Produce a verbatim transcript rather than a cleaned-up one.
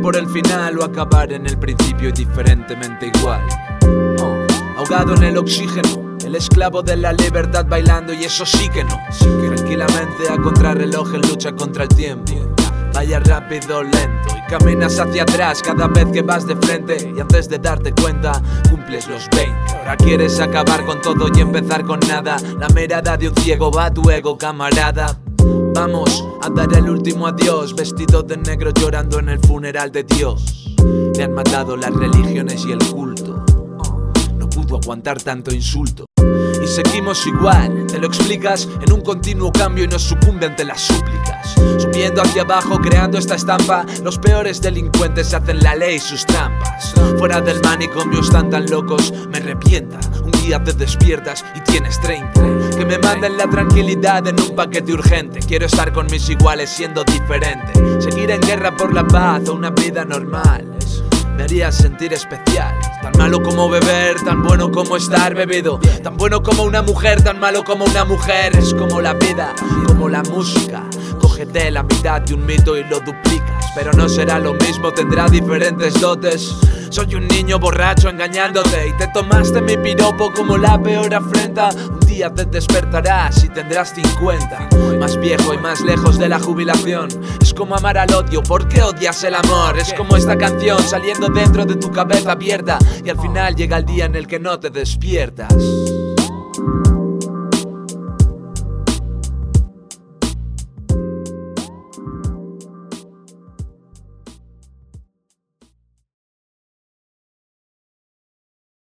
por el final o acabar en el principio y diferentemente igual. Oh, ahogado en el oxígeno, el esclavo de la libertad bailando, y eso sí que no. Tranquilamente a contrarreloj en lucha contra el tiempo. Vaya rápido o lento y caminas hacia atrás cada vez que vas de frente, y antes de darte cuenta cumples los veinte. Ahora quieres acabar con todo y empezar con nada. La mirada de un ciego va a tu ego, camarada. Vamos a dar el último adiós, vestido de negro llorando en el funeral de Dios. Le han matado las religiones y el culto. No pudo aguantar tanto insulto. Y seguimos igual, te lo explicas, en un continuo cambio y no sucumbe ante las súplicas. Subiendo hacia abajo, creando esta estampa, los peores delincuentes hacen la ley sus trampas. Fuera del manicomio están tan locos, me revienta. Un día te despiertas y tienes treinta. Que me manden la tranquilidad en un paquete urgente. Quiero estar con mis iguales siendo diferente. Seguir en guerra por la paz o una vida normal me haría sentir especial. Tan malo como beber, tan bueno como estar bebido. Tan bueno como una mujer, tan malo como una mujer. Es como la vida, como la música. Cógete la mitad de un mito y lo duplicas, pero no será lo mismo, tendrá diferentes dotes. Soy un niño borracho engañándote y te tomaste mi piropo como la peor afrenta. Un día te despertarás y tendrás cincuenta. Más viejo y más lejos de la jubilación. Es como amar al odio, ¿por qué odias el amor? Es como esta canción saliendo dentro de tu cabeza abierta, y al final llega el día en el que no te despiertas.